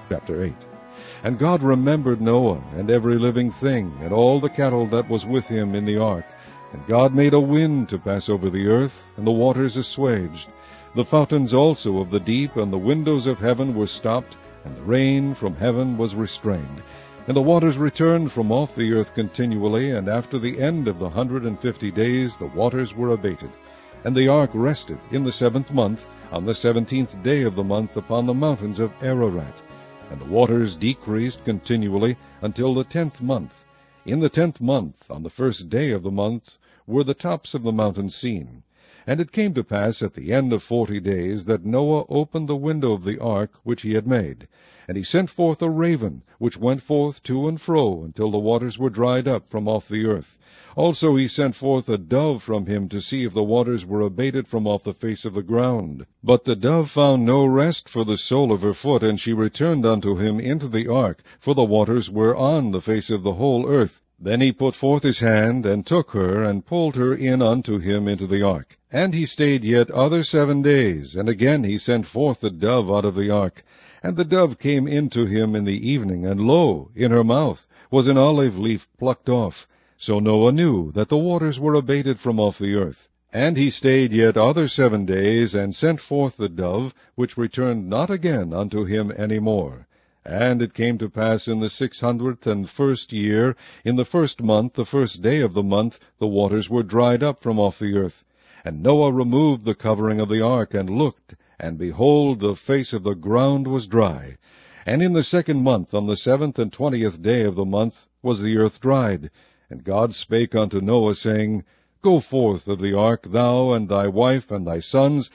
Chapter 8. And God remembered Noah, and every living thing, and all the cattle that was with him in the ark. And God made a wind to pass over the earth, and the waters assuaged. The fountains also of the deep and the windows of heaven were stopped, and the rain from heaven was restrained. And the waters returned from off the earth continually, and after the end of the 150 days the waters were abated. And the ark rested in the 7th month, on the 17th day of the month, upon the mountains of Ararat. And the waters decreased continually until the 10th month. In the 10th month, on the 1st day of the month, were the tops of the mountains seen. And it came to pass at the end of 40 days that Noah opened the window of the ark which he had made. And he sent forth a raven, which went forth to and fro until the waters were dried up from off the earth. Also he sent forth a dove from him to see if the waters were abated from off the face of the ground. But the dove found no rest for the sole of her foot, and she returned unto him into the ark, for the waters were on the face of the whole earth. Then he put forth his hand, and took her, and pulled her in unto him into the ark. And he stayed yet other 7 days, and again he sent forth the dove out of the ark. And the dove came in to him in the evening, and lo, in her mouth was an olive leaf plucked off. So Noah knew that the waters were abated from off the earth. And he stayed yet other 7 days, and sent forth the dove, which returned not again unto him any more. And it came to pass in the 601st year, in the 1st month, the 1st day of the month, the waters were dried up from off the earth. And Noah removed the covering of the ark, and looked, and behold, the face of the ground was dry. And in the 2nd month, on the 7th and 20th day of the month, was the earth dried. And God spake unto Noah, saying, Go forth of the ark, thou, and thy wife, and thy sons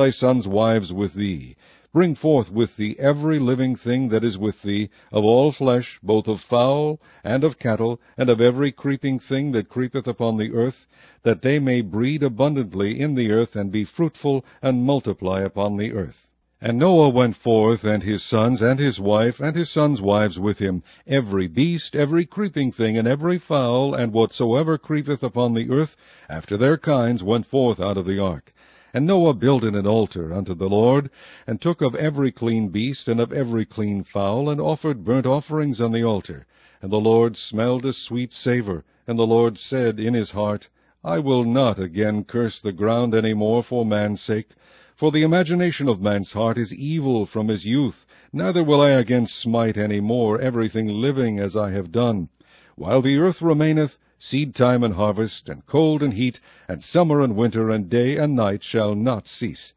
wives with thee. Bring forth with thee every living thing that is with thee, of all flesh, both of fowl, and of cattle, and of every creeping thing that creepeth upon the earth, that they may breed abundantly in the earth, and be fruitful, and multiply upon the earth. And Noah went forth, and his sons, and his wife, and his sons' wives with him, every beast, every creeping thing, and every fowl, and whatsoever creepeth upon the earth, after their kinds, went forth out of the ark. And Noah builded an altar unto the Lord, and took of every clean beast, and of every clean fowl, and offered burnt offerings on the altar. And the Lord smelled a sweet savour. And the Lord said in his heart, I will not again curse the ground any more for man's sake. For the imagination of man's heart is evil from his youth, neither will I again smite any more everything living as I have done. While the earth remaineth, seed time and harvest, and cold and heat, and summer and winter, and day and night shall not cease.